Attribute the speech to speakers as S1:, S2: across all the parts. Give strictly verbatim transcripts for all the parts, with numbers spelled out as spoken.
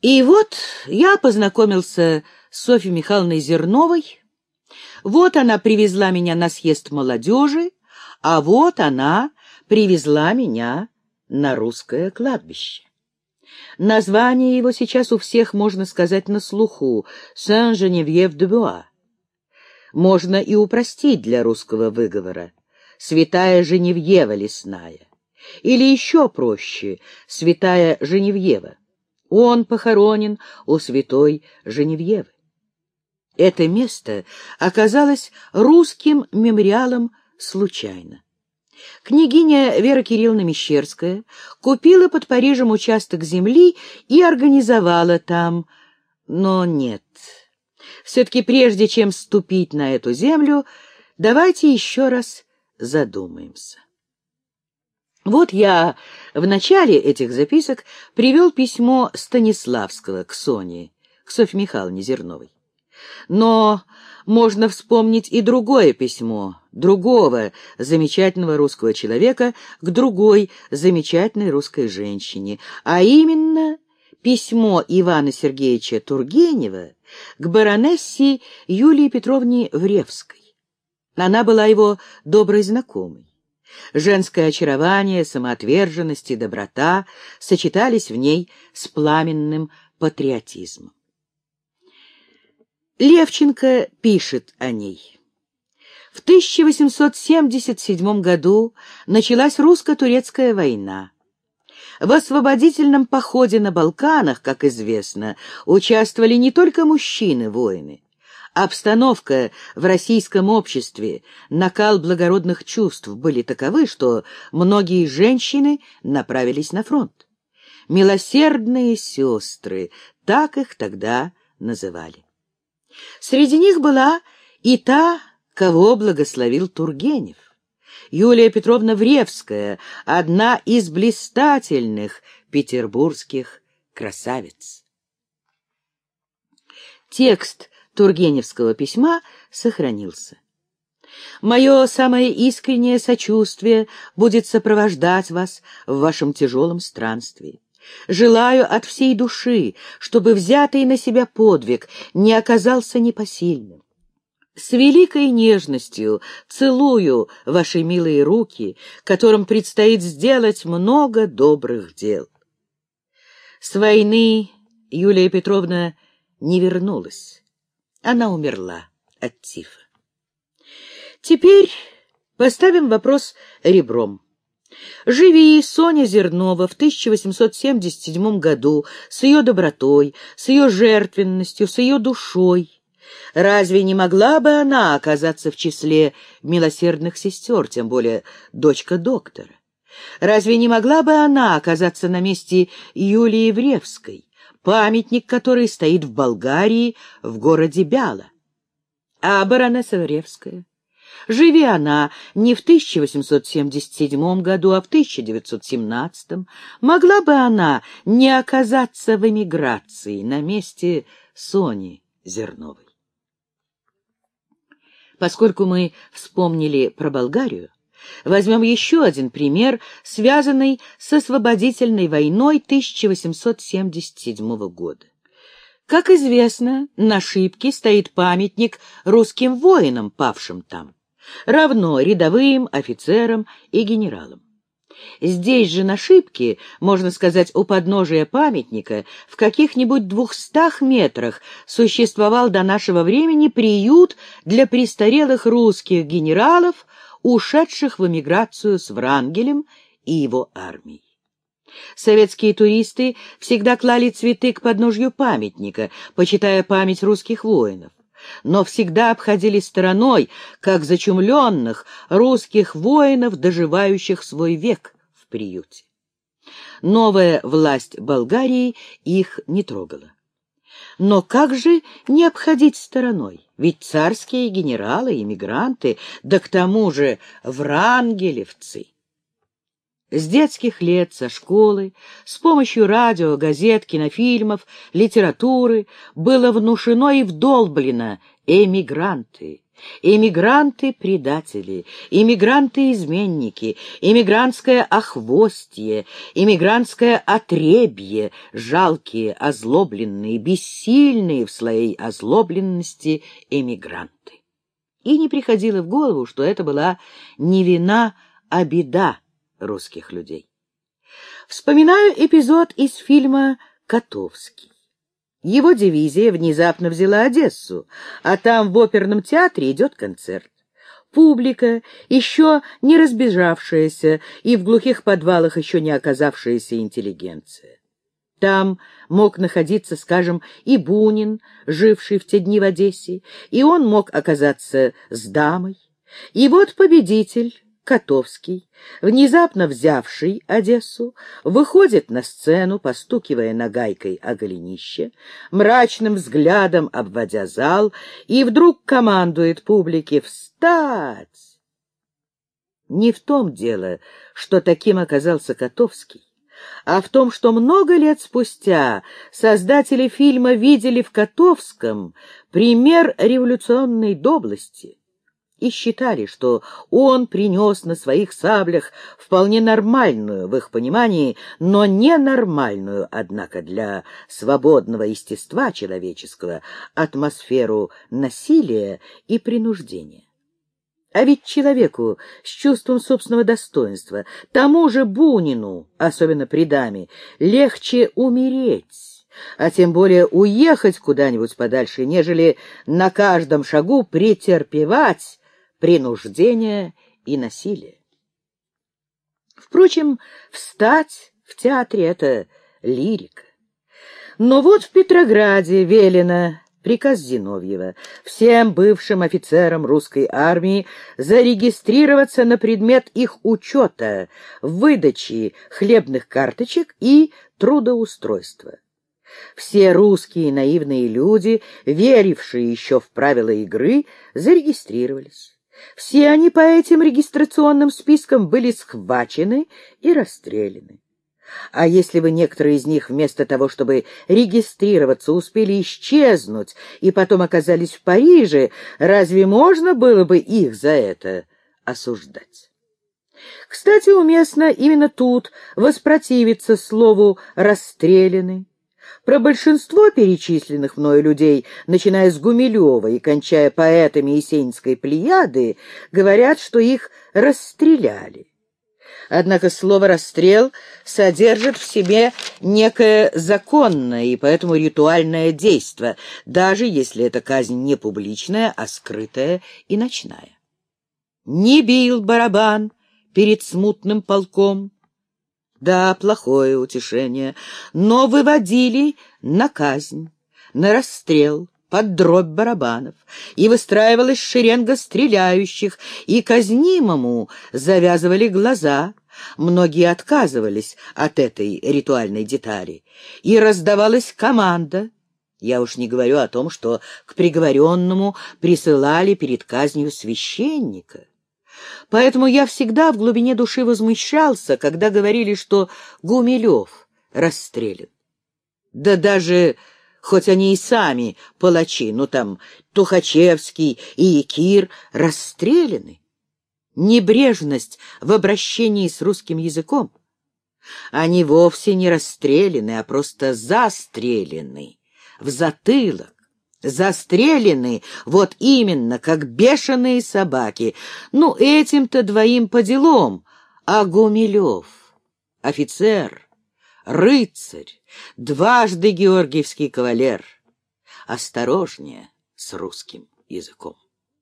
S1: И вот я познакомился с Софьей Михайловной Зерновой. Вот она привезла меня на съезд молодежи, а вот она привезла меня на русское кладбище. Название его сейчас у всех, можно сказать, на слуху — Сен-Женевьев-де-Буа. Можно и упростить для русского выговора — Святая Женевьева лесная. Или еще проще — Святая Женевьева. Он похоронен у святой Женевьевы. Это место оказалось русским мемориалом случайно. Княгиня Вера Кирилловна Мещерская купила под Парижем участок земли и организовала там. Но нет. Все-таки прежде чем ступить на эту землю, давайте еще раз задумаемся. Вот я в начале этих записок привел письмо Станиславского к Соне, к Софье Михайловне Зерновой. Но можно вспомнить и другое письмо, другого замечательного русского человека к другой замечательной русской женщине, а именно письмо Ивана Сергеевича Тургенева к баронессе Юлии Петровне Вревской. Она была его доброй знакомой. Женское очарование, самоотверженность и доброта сочетались в ней с пламенным патриотизмом. Левченко пишет о ней. В тысяча восемьсот семьдесят седьмом году началась русско-турецкая война. В освободительном походе на Балканах, как известно, участвовали не только мужчины-воины. Обстановка в российском обществе, накал благородных чувств были таковы, что многие женщины направились на фронт. Милосердные сестры, так их тогда называли. Среди них была и та, кого благословил Тургенев. Юлия Петровна Вревская, одна из блистательных петербургских красавиц. Текст тургеневского письма сохранился. Мое самое искреннее сочувствие будет сопровождать вас в вашем тяжелом странстве. Желаю от всей души, чтобы взятый на себя подвиг не оказался непосильным. С великой нежностью целую ваши милые руки, которым предстоит сделать много добрых дел. С войны Юлия Петровна не вернулась. Она умерла от тифа. Теперь поставим вопрос ребром. Живи Соня Зернова в тысяча восемьсот семьдесят седьмом году с ее добротой, с ее жертвенностью, с ее душой. Разве не могла бы она оказаться в числе милосердных сестер, тем более дочка доктора? Разве не могла бы она оказаться на месте Юлии Вревской, памятник которой стоит в Болгарии, в городе Бяла? А баронесса Вревская? Живи она не в тысяча восемьсот семьдесят седьмом году, а в тысяча девятьсот семнадцатом, могла бы она не оказаться в эмиграции на месте Сони Зерновой? Поскольку мы вспомнили про Болгарию, возьмем еще один пример, связанный с освободительной войной тысяча восемьсот семьдесят седьмого года. Как известно, на Шипке стоит памятник русским воинам, павшим там, равно рядовым, офицерам и генералам. Здесь же на Шипке, можно сказать, у подножия памятника, в каких-нибудь двухстах метрах существовал до нашего времени приют для престарелых русских генералов, ушедших в эмиграцию с Врангелем и его армией. Советские туристы всегда клали цветы к подножью памятника, почитая память русских воинов, но всегда обходили стороной, как зачумленных, русских воинов, доживающих свой век в приюте. Новая власть Болгарии их не трогала. Но как же не обходить стороной? Ведь царские генералы, эмигранты, да к тому же врангелевцы. С детских лет, со школы, с помощью радио, газет, кинофильмов, литературы было внушено и вдолблено: эмигранты, эмигранты-предатели, эмигранты-изменники, эмигрантское охвостье, эмигрантское отребье, жалкие, озлобленные, бессильные в своей озлобленности эмигранты. И не приходило в голову, что это была не вина, а беда русских людей. Вспоминаю эпизод из фильма «Котовский». Его дивизия внезапно взяла Одессу, а там в оперном театре идет концерт. Публика, еще не разбежавшаяся и в глухих подвалах еще не оказавшаяся интеллигенция. Там мог находиться, скажем, и Бунин, живший в те дни в Одессе, и он мог оказаться с дамой. И вот победитель, Котовский, внезапно взявший Одессу, выходит на сцену, постукивая нагайкой о голенище, мрачным взглядом обводя зал, и вдруг командует публике «Встать!». Не в том дело, что таким оказался Котовский, а в том, что много лет спустя создатели фильма видели в Котовском пример революционной доблести и считали, что он принес на своих саблях вполне нормальную, в их понимании, но ненормальную, однако для свободного естества человеческого, атмосферу насилия и принуждения. А ведь человеку с чувством собственного достоинства, тому же Бунину, особенно при даме, легче умереть, а тем более уехать куда-нибудь подальше, нежели на каждом шагу претерпевать принуждение и насилие. Впрочем, встать в театре — это лирика. Но вот в Петрограде велено, приказ Зиновьева, всем бывшим офицерам русской армии зарегистрироваться на предмет их учета, выдачи хлебных карточек и трудоустройства. Все русские наивные люди, верившие еще в правила игры, зарегистрировались. Все они по этим регистрационным спискам были схвачены и расстреляны. А если бы некоторые из них вместо того, чтобы регистрироваться, успели исчезнуть и потом оказались в Париже, разве можно было бы их за это осуждать? Кстати, уместно именно тут воспротивиться слову «расстреляны». Про большинство перечисленных мною людей, начиная с Гумилева и кончая поэтами Есенинской плеяды, говорят, что их расстреляли. Однако слово «расстрел» содержит в себе некое законное и поэтому ритуальное действо, даже если эта казнь не публичная, а скрытая и ночная. Не бил барабан перед смутным полком. Да, плохое утешение, но выводили на казнь, на расстрел, под дробь барабанов, и выстраивалась шеренга стреляющих, и казнимому завязывали глаза. Многие отказывались от этой ритуальной детали, и раздавалась команда. Я уж не говорю о том, что к приговоренному присылали перед казнью священника. Поэтому я всегда в глубине души возмущался, когда говорили, что Гумилев расстрелян. Да даже хоть они и сами палачи, ну там Тухачевский и Якир расстреляны. Небрежность в обращении с русским языком. Они вовсе не расстреляны, а просто застрелены в затылок. Застрелены, вот именно, как бешеные собаки. Ну, этим-то двоим по делам. А Гумилев, офицер, рыцарь, дважды георгиевский кавалер. Осторожнее с русским языком.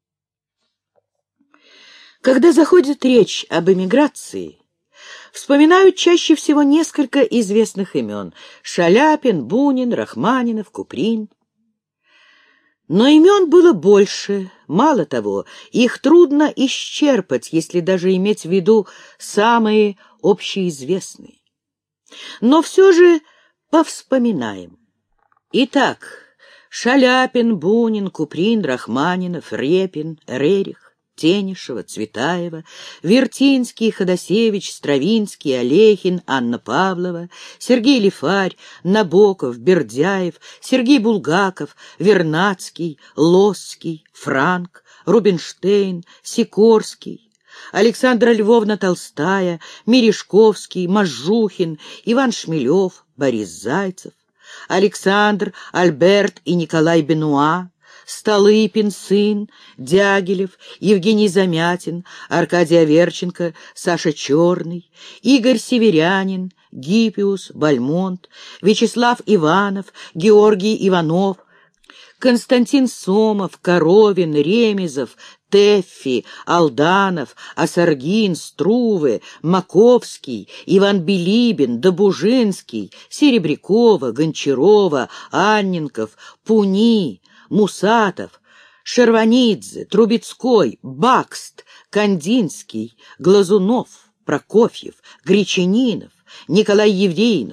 S1: Когда заходит речь об эмиграции, вспоминают чаще всего несколько известных имен: Шаляпин, Бунин, Рахманинов, Куприн. Но имен было больше. Мало того, их трудно исчерпать, если даже иметь в виду самые общеизвестные. Но все же повспоминаем. Итак, Шаляпин, Бунин, Куприн, Рахманинов, Репин, Рерих, Тенишева, Цветаева, Вертинский, Ходосевич, Стравинский, Олехин, Анна Павлова, Сергей Лифарь, Набоков, Бердяев, Сергей Булгаков, Вернадский, Лосский, Франк, Рубинштейн, Сикорский, Александра Львовна Толстая, Мережковский, Можжухин, Иван Шмелев, Борис Зайцев, Александр, Альберт и Николай Бенуа, Столыпин, сын, Дягилев, Евгений Замятин, Аркадий Аверченко, Саша Черный, Игорь Северянин, Гиппиус, Бальмонт, Вячеслав Иванов, Георгий Иванов, Константин Сомов, Коровин, Ремезов, Тэффи, Алданов, Осаргин, Струве, Маковский, Иван Билибин, Добужинский, Серебрякова, Гончарова, Анненков, Пуни, Мусатов, Шерванидзе, Трубецкой, Бакст, Кандинский, Глазунов, Прокофьев, Гречанинов, Николай Евреинов.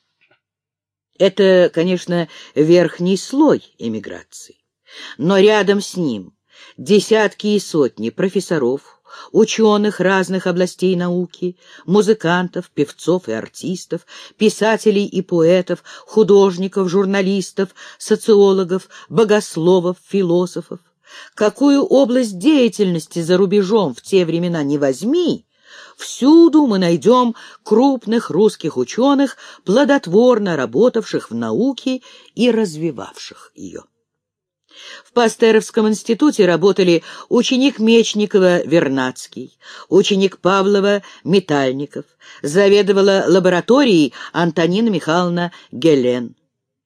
S1: Это, конечно, верхний слой эмиграции, но рядом с ним десятки и сотни профессоров, ученых разных областей науки, музыкантов, певцов и артистов, писателей и поэтов, художников, журналистов, социологов, богословов, философов. Какую область деятельности за рубежом в те времена не возьми, всюду мы найдем крупных русских ученых, плодотворно работавших в науке и развивавших ее. В Пастеровском институте работали ученик Мечникова Вернадский, ученик Павлова Метальников, заведовала лабораторией Антонина Михайловна Гелен.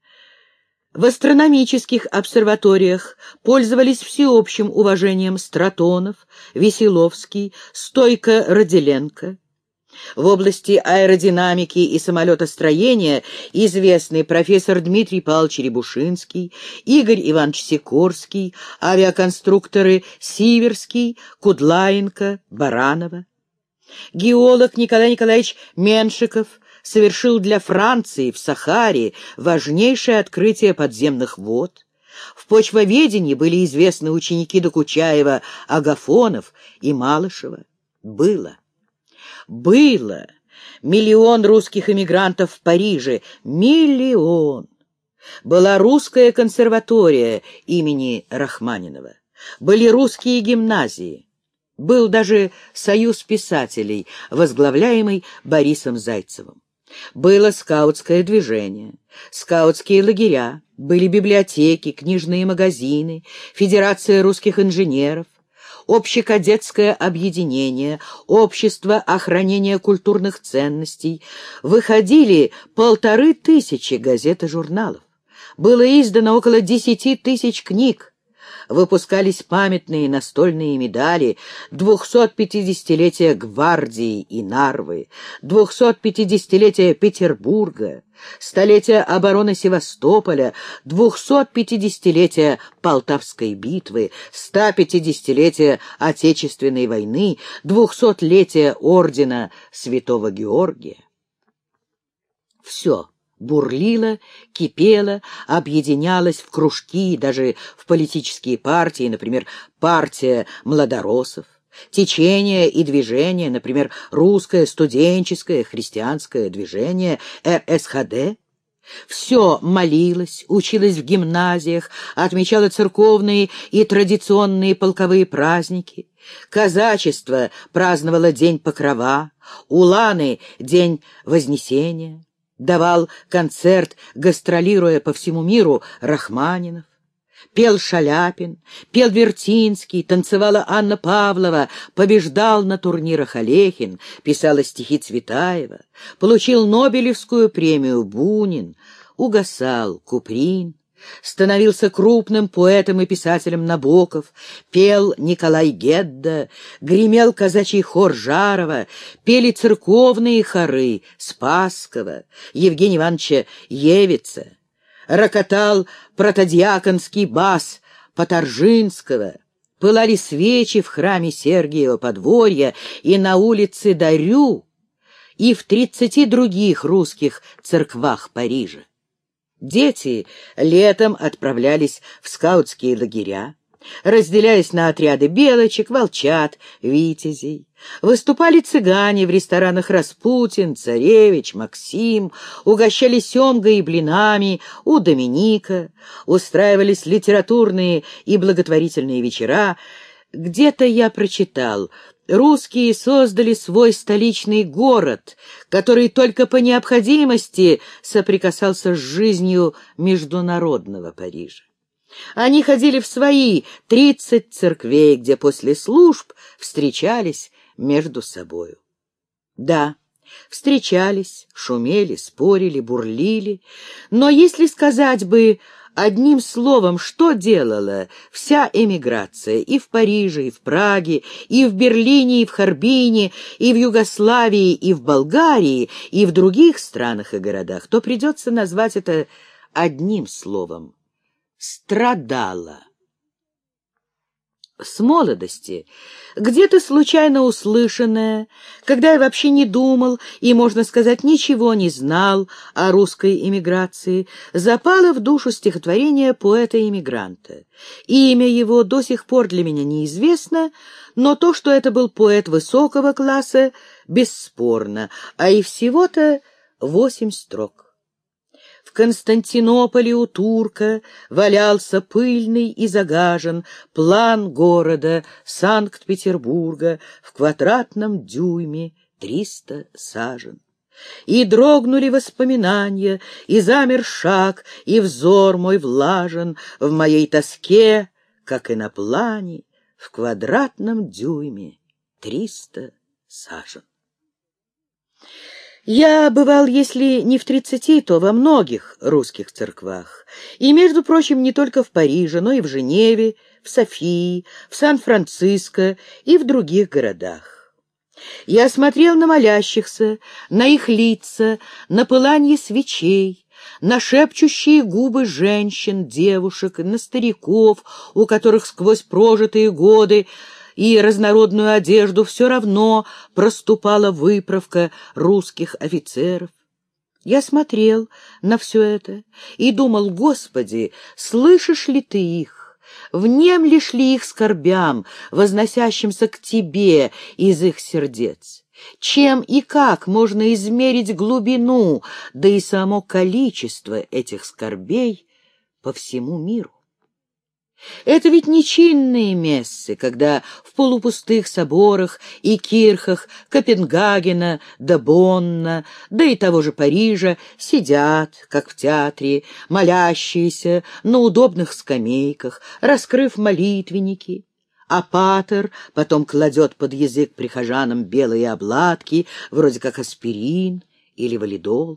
S1: В астрономических обсерваториях пользовались всеобщим уважением Стратонов, Веселовский, Стойко-Родиленко. В области аэродинамики и самолетостроения известный профессор Дмитрий Павлович Рябушинский, Игорь Иванович Сикорский, авиаконструкторы Сиверский, Кудлаенко, Баранова. Геолог Николай Николаевич Меншиков совершил для Франции в Сахаре важнейшее открытие подземных вод. В почвоведении были известны ученики Докучаева, Агафонов и Малышева. Было. Было. Миллион русских эмигрантов в Париже. Миллион. Была русская консерватория имени Рахманинова. Были русские гимназии. Был даже союз писателей, возглавляемый Борисом Зайцевым. Было скаутское движение, скаутские лагеря, были библиотеки, книжные магазины, Федерация русских инженеров, Общекадетское объединение, Общество охранения культурных ценностей. Выходили полторы тысячи газет и журналов. Было издано около десяти тысяч книг. Выпускались памятные настольные медали двухсотпятидесятилетия Гвардии и Нарвы, двухсотпятидесятилетия Петербурга, столетия обороны Севастополя, двухсотпятидесятилетия Полтавской битвы, стопятидесятилетия Отечественной войны, двухсотлетия ордена Святого Георгия. Все бурлило, кипело, объединялось в кружки, даже в политические партии, например, партия младоросов, течение и движение, например, русское студенческое христианское движение эр эс ха дэ. Все молилось, училось в гимназиях, отмечало церковные и традиционные полковые праздники. Казачество праздновало День Покрова, уланы — День Вознесения. Давал концерт, гастролируя по всему миру, Рахманинов. Пел Шаляпин, пел Вертинский, танцевала Анна Павлова, побеждал на турнирах Олехин, писала стихи Цветаева, получил Нобелевскую премию Бунин, угасал Куприн. Становился крупным поэтом и писателем Набоков, пел Николай Гедда, гремел казачий хор Жарова, пели церковные хоры Спасского, Евгения Ивановича Евица, рокотал протодиаконский бас Поторжинского, пылали свечи в храме Сергиева подворья и на улице Дарю, и в тридцати других русских церквах Парижа. Дети летом отправлялись в скаутские лагеря, разделяясь на отряды белочек, волчат, витязей. Выступали цыгане в ресторанах «Распутин», «Царевич», «Максим», угощали семгой и блинами у Доминика, устраивались литературные и благотворительные вечера, Где-то я прочитал: русские создали свой столичный город, который только по необходимости соприкасался с жизнью международного Парижа. Они ходили в свои тридцать церквей, где после служб встречались между собою. Да, встречались, шумели, спорили, бурлили, но если сказать бы одним словом, что делала вся эмиграция и в Париже, и в Праге, и в Берлине, и в Харбине, и в Югославии, и в Болгарии, и в других странах и городах, то придется назвать это одним словом — страдала. С молодости, где-то случайно услышанное, когда я вообще не думал и, можно сказать, ничего не знал о русской эмиграции, запало в душу стихотворение поэта-эмигранта. Имя его до сих пор для меня неизвестно, но то, что это был поэт высокого класса, бесспорно, а и всего-то восемь строк. В Константинополе у турка валялся пыльный и загажен план города Санкт-Петербурга в квадратном дюйме триста сажен. И дрогнули воспоминания, и замер шаг, и взор мой влажен в моей тоске, как и на плане в квадратном дюйме триста сажен. Я бывал, если не в тридцати, то во многих русских церквах. И, между прочим, не только в Париже, но и в Женеве, в Софии, в Сан-Франциско и в других городах. Я смотрел на молящихся, на их лица, на пыланье свечей, на шепчущие губы женщин, девушек, на стариков, у которых сквозь прожитые годы и разнородную одежду все равно проступала выправка русских офицеров. Я смотрел на все это и думал: Господи, слышишь ли ты их? Внемлешь ли их скорбям, возносящимся к Тебе из их сердец? Чем и как можно измерить глубину, да и само количество этих скорбей по всему миру? Это ведь не чинные мессы, когда в полупустых соборах и кирхах Копенгагена да Бонна, да и того же Парижа сидят, как в театре, молящиеся на удобных скамейках, раскрыв молитвенники, а патер потом кладет под язык прихожанам белые обладки, вроде как аспирин или валидол.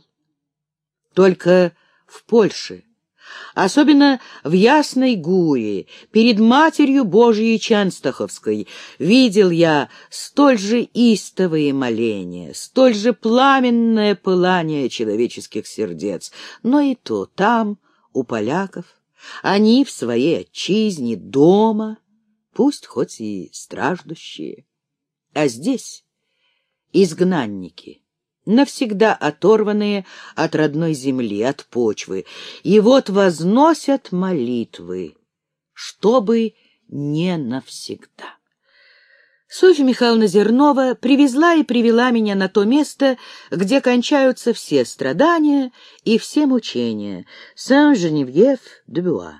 S1: Только в Польше, особенно в Ясной Гуре, перед Матерью Божией Ченстаховской, видел я столь же истовые моления, столь же пламенное пылание человеческих сердец. Но и то там, у поляков, они в своей отчизне, дома, пусть хоть и страждущие, а здесь изгнанники, навсегда оторванные от родной земли, от почвы, и вот возносят молитвы, чтобы не навсегда. Софья Михайловна Зернова привезла и привела меня на то место, где кончаются все страдания и все мучения — Сен-Женевьев-де-Бюа.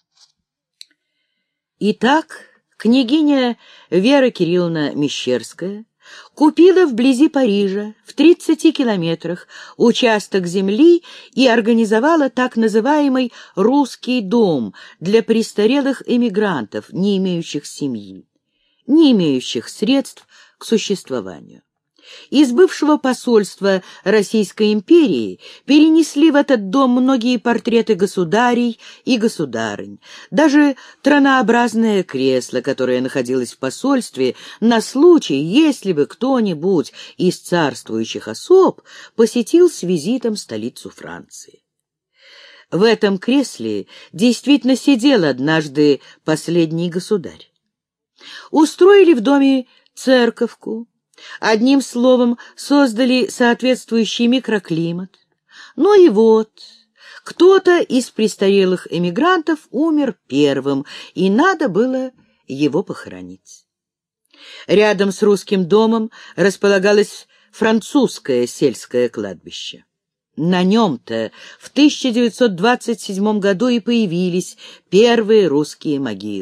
S1: Итак, княгиня Вера Кирилловна Мещерская купила вблизи Парижа, в тридцати километрах, участок земли и организовала так называемый «русский дом» для престарелых эмигрантов, не имеющих семьи, не имеющих средств к существованию. Из бывшего посольства Российской империи перенесли в этот дом многие портреты государей и государынь, даже тронообразное кресло, которое находилось в посольстве на случай, если бы кто-нибудь из царствующих особ посетил с визитом столицу Франции. В этом кресле действительно сидел однажды последний государь. Устроили в доме церковку, одним словом, создали соответствующий микроклимат. Ну и вот, кто-то из престарелых эмигрантов умер первым, и надо было его похоронить. Рядом с русским домом располагалось французское сельское кладбище. На нем-то в тысяча девятьсот двадцать седьмом году и появились первые русские могилы.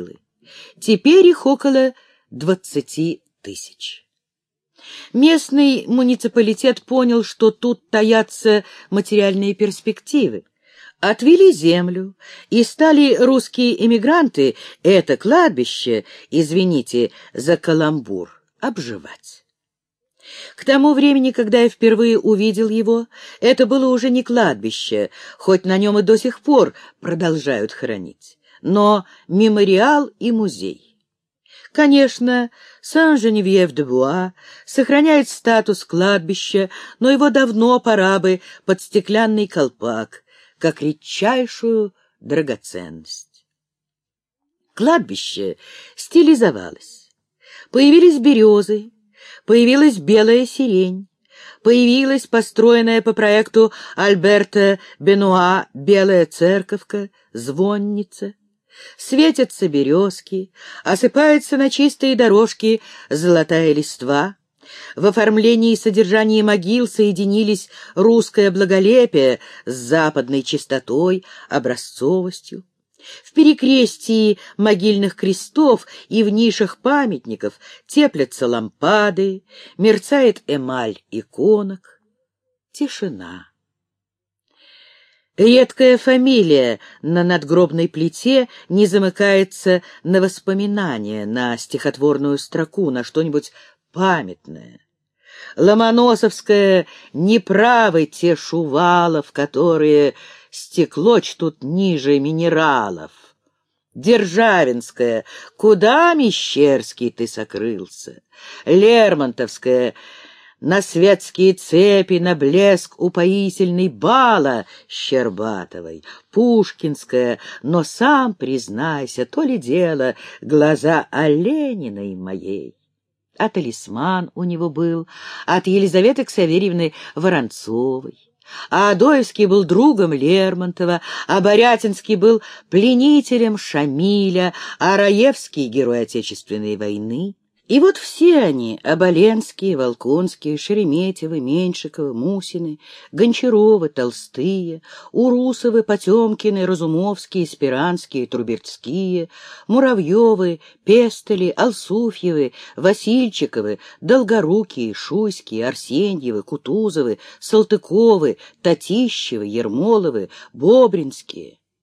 S1: Теперь их около двадцати тысяч. Местный муниципалитет понял, что тут таятся материальные перспективы. Отвели землю, и стали русские эмигранты это кладбище, извините за каламбур, обживать. К тому времени, когда я впервые увидел его, это было уже не кладбище, хоть на нем и до сих пор продолжают хоронить, но мемориал и музей. Конечно, Сен-Женевьев-де-Буа сохраняет статус кладбища, но его давно пора бы под стеклянный колпак, как редчайшую драгоценность. Кладбище стилизовалось. Появились березы, появилась белая сирень, появилась построенная по проекту Альберта Бенуа белая церковка, звонница. Светятся березки, осыпается на чистые дорожки золотая листва. В оформлении и содержании могил соединились русское благолепие с западной чистотой, образцовостью. В перекрестии могильных крестов и в нишах памятников теплятся лампады, мерцает эмаль иконок. Тишина. Редкая фамилия на надгробной плите не замыкается на воспоминания, на стихотворную строку, на что-нибудь памятное. Ломоносовская «Неправы те Шувалов, которые стекло чтут ниже минералов». Державинская «Куда, Мещерский, ты сокрылся?» Лермонтовская «На светские цепи, на блеск упоительный бала Щербатовой». Пушкинская «Но сам признайся, то ли дело глаза Олениной моей». А талисман у него был от Елизаветы Ксаверьевны Воронцовой. А Адоевский был другом Лермонтова, а Борятинский был пленителем Шамиля, а Раевский — герой Отечественной войны. И вот все они — Оболенские, Волконские, Шереметьевы, Меньшиковы, Мусины, Гончаровы, Толстые, Урусовы, Потемкины, Разумовские, Спиранские, Трубецкие, Муравьевы, Пестели, Алсуфьевы, Васильчиковы, Долгорукие, Шуйские, Арсеньевы, Кутузовы, Салтыковы, Татищевы, Ермоловы, Бобринские.